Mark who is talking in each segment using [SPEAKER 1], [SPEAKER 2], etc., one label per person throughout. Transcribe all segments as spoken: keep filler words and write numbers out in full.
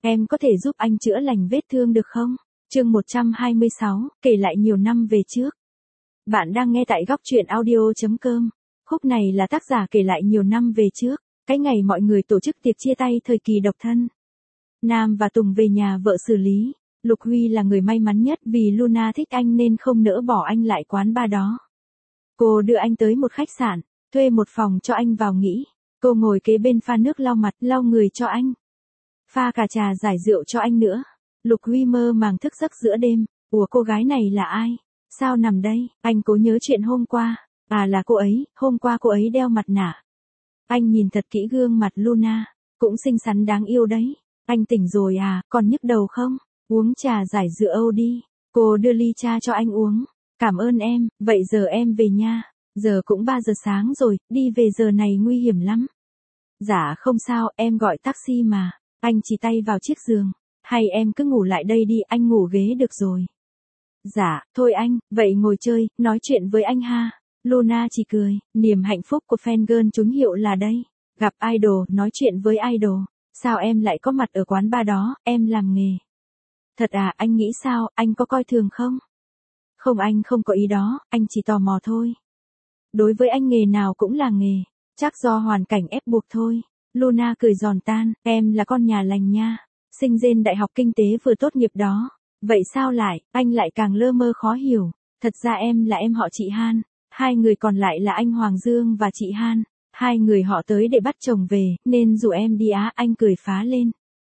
[SPEAKER 1] Em có thể giúp anh chữa lành vết thương được không? Chương một trăm hai mươi sáu, kể lại nhiều năm về trước. Bạn đang nghe tại góc truyện audio chấm com. Khúc này là tác giả kể lại nhiều năm về trước, cái ngày mọi người tổ chức tiệc chia tay thời kỳ độc thân. Nam và Tùng về nhà vợ xử lý. Lục Huy là người may mắn nhất vì Luna thích anh nên không nỡ bỏ anh lại quán bar đó. Cô đưa anh tới một khách sạn, thuê một phòng cho anh vào nghỉ. Cô ngồi kế bên pha nước lau mặt, lau người cho anh. Pha cả trà giải rượu cho anh nữa. Lục Huy mơ màng thức giấc giữa đêm. Ủa, cô gái này là ai? Sao nằm đây? Anh cố nhớ chuyện hôm qua. À, là cô ấy, hôm qua cô ấy đeo mặt nạ. Anh nhìn thật kỹ gương mặt Luna. Cũng xinh xắn đáng yêu đấy. Anh tỉnh rồi à, còn nhức đầu không? Uống trà giải rượu đi. Cô đưa ly trà cho anh uống. Cảm ơn em, vậy giờ em về nha. Giờ cũng ba giờ sáng rồi, đi về giờ này nguy hiểm lắm. Dạ không sao, em gọi taxi mà. Anh chỉ tay vào chiếc giường. Hay em cứ ngủ lại đây đi, anh ngủ ghế được rồi. Dạ, thôi anh, vậy ngồi chơi, nói chuyện với anh ha. Luna chỉ cười, niềm hạnh phúc của fangirl trúng hiệu là đây. Gặp idol, nói chuyện với idol. Sao em lại có mặt ở quán bar đó, em làm nghề. Thật à, anh nghĩ sao, anh có coi thường không? Không, anh không có ý đó, anh chỉ tò mò thôi. Đối với anh nghề nào cũng là nghề, chắc do hoàn cảnh ép buộc thôi. Luna cười giòn tan, em là con nhà lành nha. Sinh viên đại học kinh tế vừa tốt nghiệp đó. Vậy sao lại, anh lại càng lơ mơ khó hiểu. Thật ra em là em họ chị Han. Hai người còn lại là anh Hoàng Dương và chị Han. Hai người họ tới để bắt chồng về, nên dù em đi á, anh cười phá lên.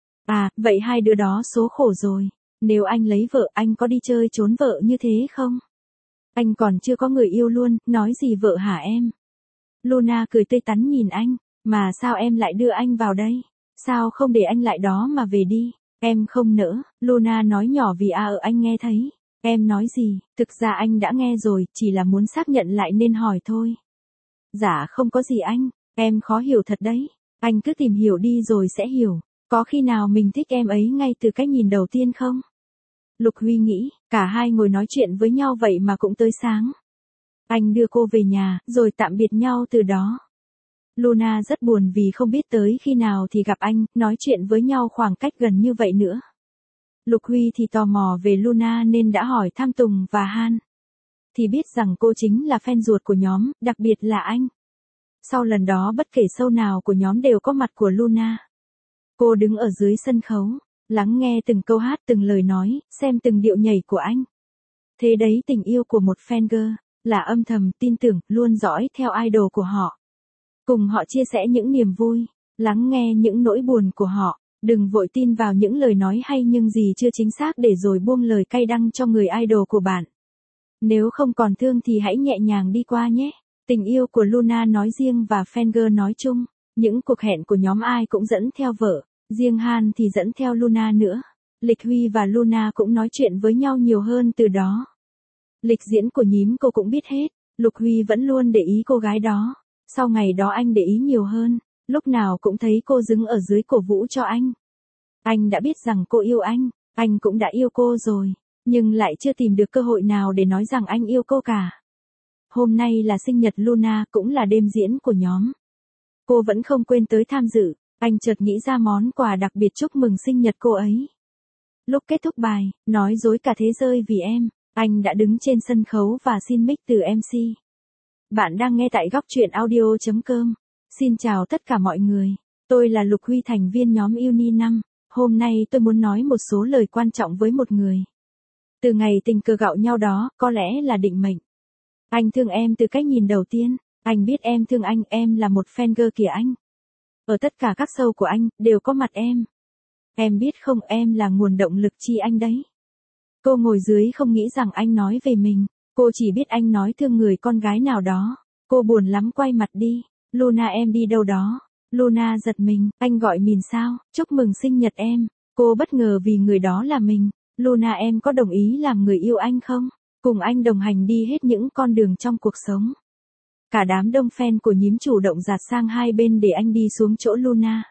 [SPEAKER 1] À, vậy hai đứa đó số khổ rồi. Nếu anh lấy vợ, anh có đi chơi trốn vợ như thế không? Anh còn chưa có người yêu luôn, nói gì vợ hả em? Luna cười tươi tắn nhìn anh. Mà sao em lại đưa anh vào đây? Sao không để anh lại đó mà về đi? Em không nỡ, Luna nói nhỏ vì à ở anh nghe thấy. Em nói gì? Thực ra anh đã nghe rồi, chỉ là muốn xác nhận lại nên hỏi thôi. Dạ không có gì anh, em khó hiểu thật đấy. Anh cứ tìm hiểu đi rồi sẽ hiểu. Có khi nào mình thích em ấy ngay từ cái nhìn đầu tiên không? Lục Huy nghĩ, cả hai ngồi nói chuyện với nhau vậy mà cũng tới sáng. Anh đưa cô về nhà, rồi tạm biệt nhau từ đó. Luna rất buồn vì không biết tới khi nào thì gặp anh, nói chuyện với nhau khoảng cách gần như vậy nữa. Lục Huy thì tò mò về Luna nên đã hỏi thăm Tùng và Han. Thì biết rằng cô chính là fan ruột của nhóm, đặc biệt là anh. Sau lần đó bất kể show nào của nhóm đều có mặt của Luna. Cô đứng ở dưới sân khấu, lắng nghe từng câu hát, từng lời nói, xem từng điệu nhảy của anh. Thế đấy tình yêu của một fangirl, là âm thầm, tin tưởng, luôn dõi theo idol của họ. Cùng họ chia sẻ những niềm vui, lắng nghe những nỗi buồn của họ, đừng vội tin vào những lời nói hay nhưng gì chưa chính xác để rồi buông lời cay đắng cho người idol của bạn. Nếu không còn thương thì hãy nhẹ nhàng đi qua nhé. Tình yêu của Luna nói riêng và fangirl nói chung, những cuộc hẹn của nhóm ai cũng dẫn theo vợ, riêng Han thì dẫn theo Luna nữa. Lịch Huy và Luna cũng nói chuyện với nhau nhiều hơn từ đó. Lịch diễn của nhím cô cũng biết hết, Lục Huy vẫn luôn để ý cô gái đó. Sau ngày đó anh để ý nhiều hơn, lúc nào cũng thấy cô đứng ở dưới cổ vũ cho anh. Anh đã biết rằng cô yêu anh, anh cũng đã yêu cô rồi, nhưng lại chưa tìm được cơ hội nào để nói rằng anh yêu cô cả. Hôm nay là sinh nhật Luna, cũng là đêm diễn của nhóm. Cô vẫn không quên tới tham dự, anh chợt nghĩ ra món quà đặc biệt chúc mừng sinh nhật cô ấy. Lúc kết thúc bài, nói dối cả thế giới vì em, anh đã đứng trên sân khấu và xin mic từ em xê. Bạn đang nghe tại góc truyện audio chấm com. Xin chào tất cả mọi người. Tôi là Lục Huy, thành viên nhóm Uni năm. Hôm nay tôi muốn nói một số lời quan trọng với một người. Từ ngày tình cờ gạo nhau đó, có lẽ là định mệnh. Anh thương em từ cách nhìn đầu tiên. Anh biết em thương anh, em là một fangirl của anh. Ở tất cả các show của anh, đều có mặt em. Em biết không, em là nguồn động lực chi anh đấy. Cô ngồi dưới không nghĩ rằng anh nói về mình. Cô chỉ biết anh nói thương người con gái nào đó. Cô buồn lắm quay mặt đi. Luna, em đi đâu đó? Luna giật mình, anh gọi mình sao? Chúc mừng sinh nhật em. Cô bất ngờ vì người đó là mình. Luna, em có đồng ý làm người yêu anh không? Cùng anh đồng hành đi hết những con đường trong cuộc sống. Cả đám đông fan của nhím chủ động dạt sang hai bên để anh đi xuống chỗ Luna.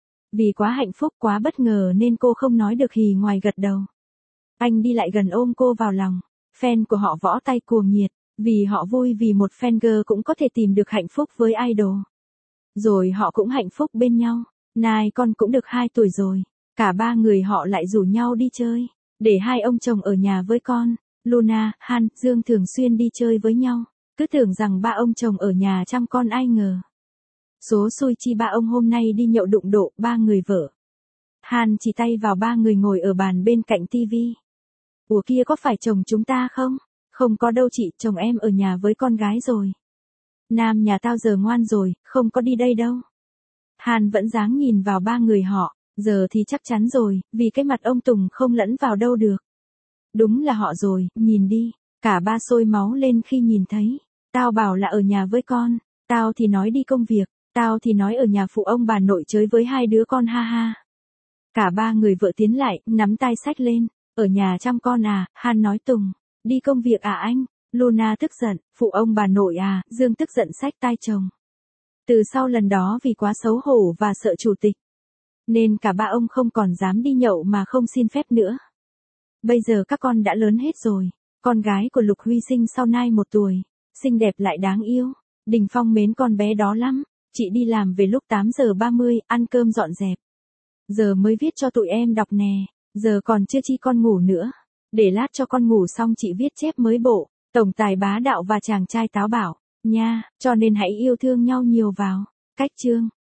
[SPEAKER 1] Vì quá hạnh phúc, quá bất ngờ nên cô không nói được hì ngoài gật đầu. Anh đi lại gần ôm cô vào lòng. Fan của họ võ tay cuồng nhiệt, vì họ vui vì một fangirl cũng có thể tìm được hạnh phúc với idol. Rồi họ cũng hạnh phúc bên nhau. Nai con cũng được hai tuổi rồi. Cả ba người họ lại rủ nhau đi chơi, để hai ông chồng ở nhà với con. Luna, Han, Dương thường xuyên đi chơi với nhau, cứ tưởng rằng ba ông chồng ở nhà chăm con, ai ngờ. Số xui chi ba ông hôm nay đi nhậu đụng độ ba người vợ. Han chỉ tay vào ba người ngồi ở bàn bên cạnh tivi. Ủa kia có phải chồng chúng ta không? Không có đâu chị, chồng em ở nhà với con gái rồi. Nam nhà tao giờ ngoan rồi, không có đi đây đâu. Han vẫn dáng nhìn vào ba người họ, giờ thì chắc chắn rồi, vì cái mặt ông Tùng không lẫn vào đâu được. Đúng là họ rồi, nhìn đi, cả ba sôi máu lên khi nhìn thấy. Tao bảo là ở nhà với con, tao thì nói đi công việc, tao thì nói ở nhà phụ ông bà nội chơi với hai đứa con, ha ha. Cả ba người vợ tiến lại, nắm tay xách lên, ở nhà chăm con à, Han nói Tùng, đi công việc à anh, Luna tức giận, phụ ông bà nội à, Dương tức giận xách tay chồng. Từ sau lần đó vì quá xấu hổ và sợ chủ tịch, nên cả ba ông không còn dám đi nhậu mà không xin phép nữa. Bây giờ các con đã lớn hết rồi, con gái của Lục Huy sinh sau nay một tuổi, xinh đẹp lại đáng yêu, Đình Phong mến con bé đó lắm, chị đi làm về lúc tám giờ ba mươi, ăn cơm dọn dẹp. Giờ mới viết cho tụi em đọc nè, giờ còn chưa chi con ngủ nữa, để lát cho con ngủ xong chị viết chép mới bộ, tổng tài bá đạo và chàng trai táo bảo, nha, cho nên hãy yêu thương nhau nhiều vào. Cách chương